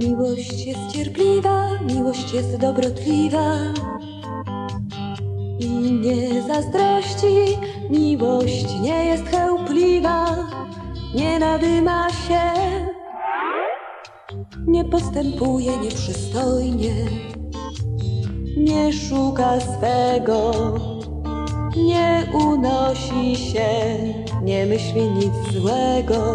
Miłość jest cierpliwa, miłość jest dobrotliwa i nie zazdrości. Miłość nie jest chełpliwa, nie nadyma się, nie postępuje nieprzystojnie, nie szuka swego, nie unosi się, nie myśli nic złego.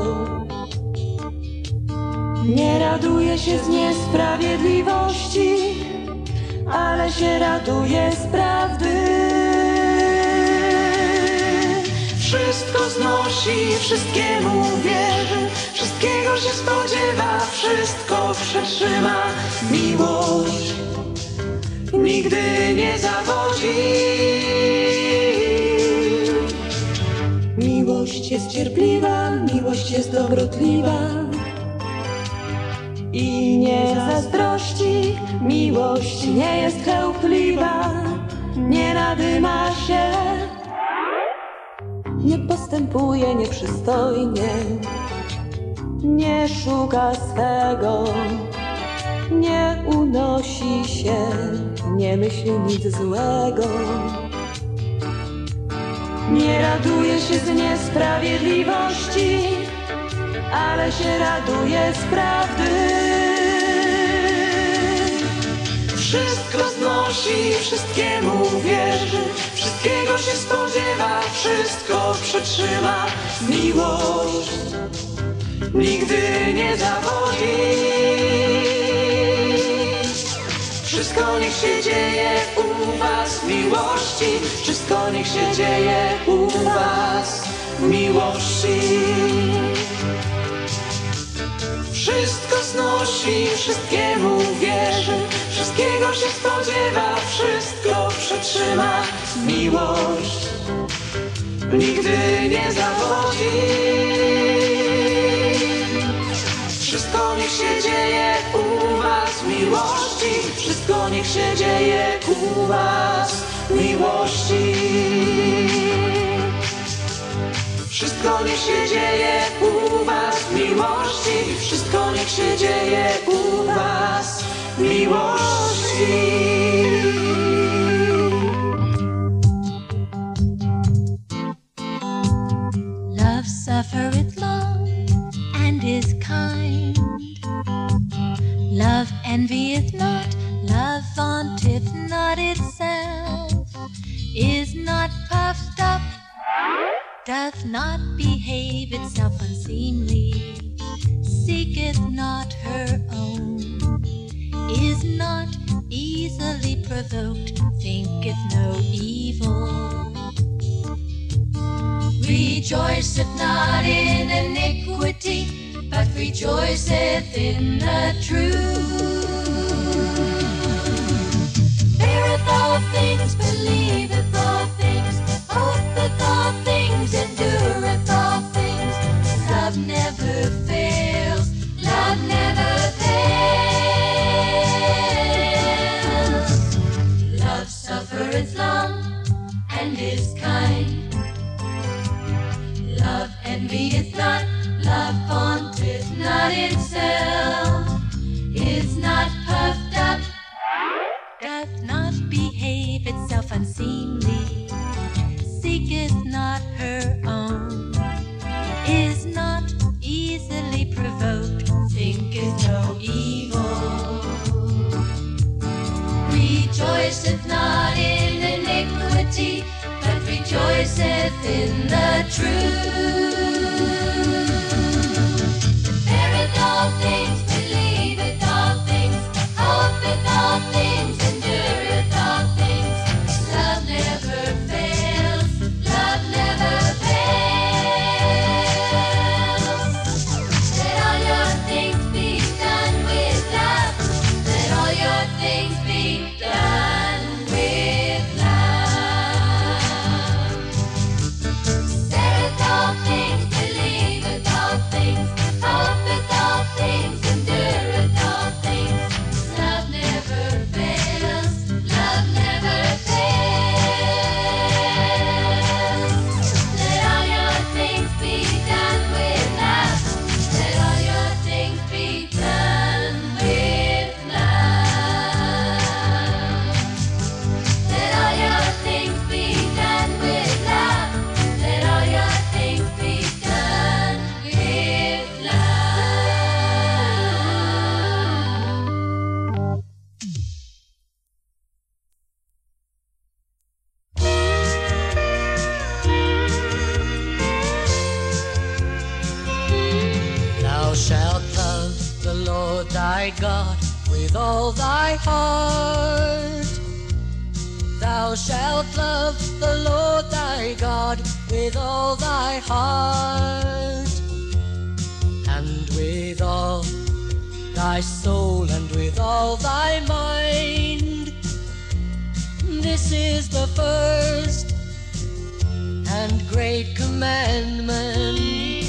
Nie raduje się z niesprawiedliwości, ale się raduje z prawdy. Wszystko znosi, wszystkiemu wierzy, wszystkiego się spodziewa, wszystko przetrzyma. Miłość nigdy nie zawodzi. Miłość jest cierpliwa, miłość jest dobrotliwa i nie zazdrości. Miłość nie jest chełpliwa, nie nadyma się, nie postępuje nieprzystojnie, nie szuka swego, nie unosi się, nie myśli nic złego. Nie raduje się z niesprawiedliwości, ale się raduje z prawdy. Wszystko znosi, wszystkiemu wierzy, wszystkiego się spodziewa, wszystko przetrzyma. Miłość nigdy nie zawodzi. Wszystko niech się dzieje u was w miłości, wszystko niech się dzieje u was w miłości. Wszystko znosi, wszystkiemu wierzy, wszystkiego się spodziewa, wszystko przetrzyma. Miłość nigdy nie zawodzi. Wszystko niech się dzieje u was w miłości, wszystko niech się dzieje u was w miłości. Wszystko niech się dzieje u was w miłości, wszystko niech się dzieje u was w miłości. Love suffereth long and is kind. Love envieth not, love vaunteth not itself, is not puffed up, doth not behave itself unseemly, seeketh not her own, is not easily provoked, thinketh no evil, rejoiceth not in iniquity, but rejoiceth in the truth. Beareth all things, believeth all things, hopeth all things, endureth all things. Love never fails, love never fails. Love suffereth long and is kind. Love envieth not, love vaunteth not itself, is not puffed up, doth not behave itself unseemly, seeketh not her own, is not easily provoked, thinketh no evil, rejoiceth not in iniquity, but rejoiceth in the truth. Beareth all things, believeth all things, hopeth all things, endureth all things. Love never fails, love never fails. Let all your things be done with love. Let all your things be done with love. Beareth all thy God with all thy heart. Thou shalt love the Lord thy God with all thy heart, and with all thy soul, and with all thy mind. This is the first and great commandment.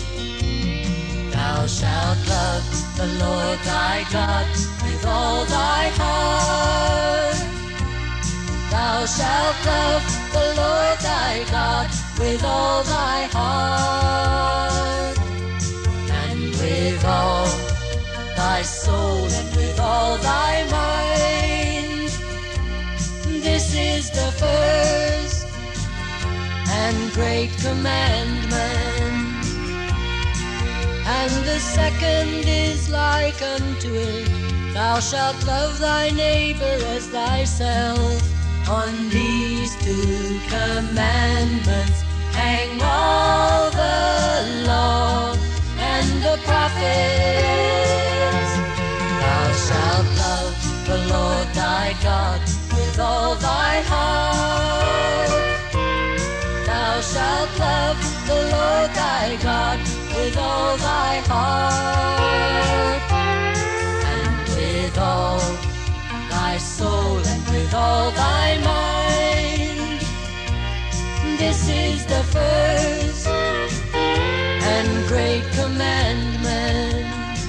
Thou shalt love the Lord thy God with all thy heart. Thou shalt love the Lord thy God with all thy heart, and with all thy soul, and with all thy mind. This is the first and great commandment. And the second is like unto it, thou shalt love thy neighbor as thyself. On these two commandments hang all the law and the prophets. Thou shalt love the Lord thy God with all thy heart. Thou shalt love the Lord thy God with all thy heart, and with all thy soul, and with all thy mind. This is the first and great commandment.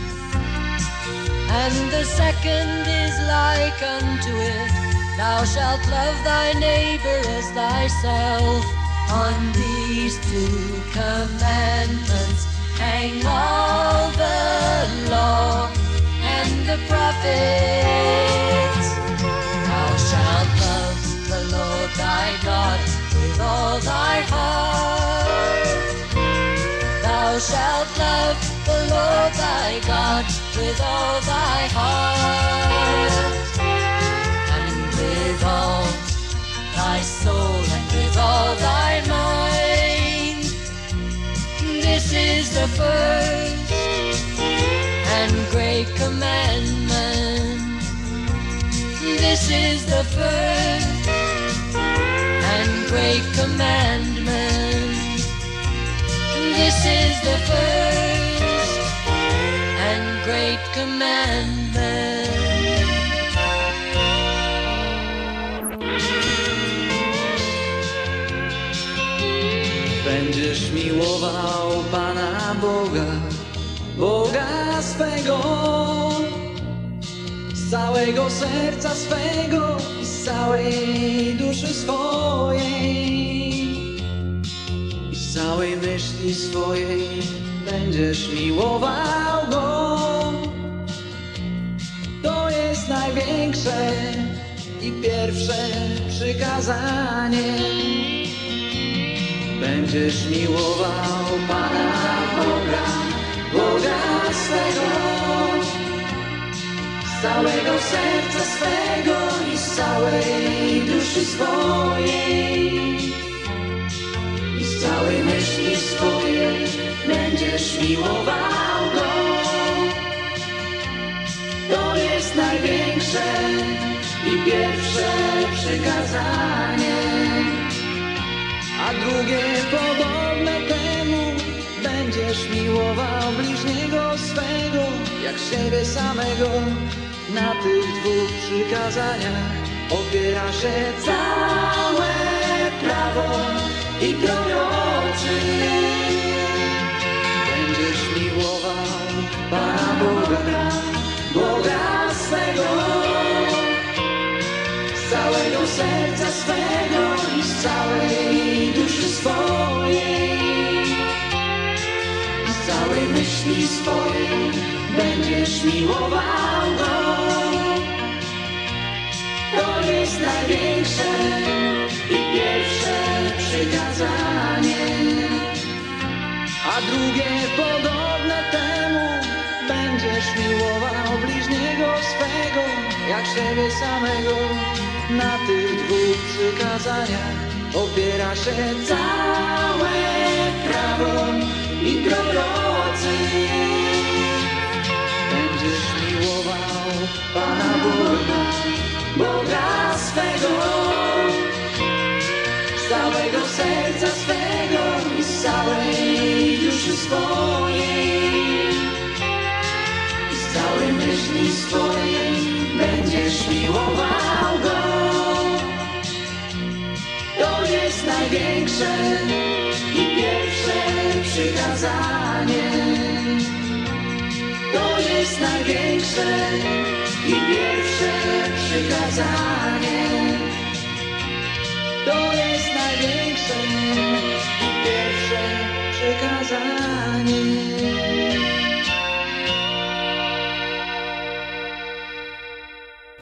And the second is like unto it, thou shalt love thy neighbor as thyself. On these two commandments hang all the law and the prophets. Thou shalt love the Lord thy God with all thy heart. Thou shalt love the Lord thy God with all thy heart, and with all thy soul, and with all thy mind. This is the first and great commandment. This is the first and great commandment. This is the first and great commandment. Będziesz miłował Pana Boga, Boga swego, z całego serca swego i z całej duszy swojej i z całej myśli swojej. Będziesz miłował Go. To jest największe i pierwsze przykazanie. Będziesz miłował Pana Boga, Boga swego, z całego serca swego i z całej duszy swojej i z całej myśli swojej. Będziesz miłował Go. To jest największe i pierwsze przykazanie. A drugie podobne temu, będziesz miłował bliźniego swego jak siebie samego. Na tych dwóch przykazaniach opiera się całe prawo i proroczy. Będziesz miłował Pana Boga, Boga swego, z całego serca swego i z całej duszy swojej i z całej myśli swojej. Będziesz miłował Go. To jest największe i pierwsze przykazanie. A drugie podobne temu, będziesz miłował bliźniego swego jak siebie samego. Na tych dwóch przykazaniach opiera się całe prawo i prorocy. Będziesz miłował Pana Boga, Boga swego, z całego serca swego i z całej duszy swojej i z całej myśli swojej będziesz miłował Go. To jest największe i pierwsze przykazanie. To jest największe i pierwsze przykazanie. To jest największe i pierwsze przykazanie.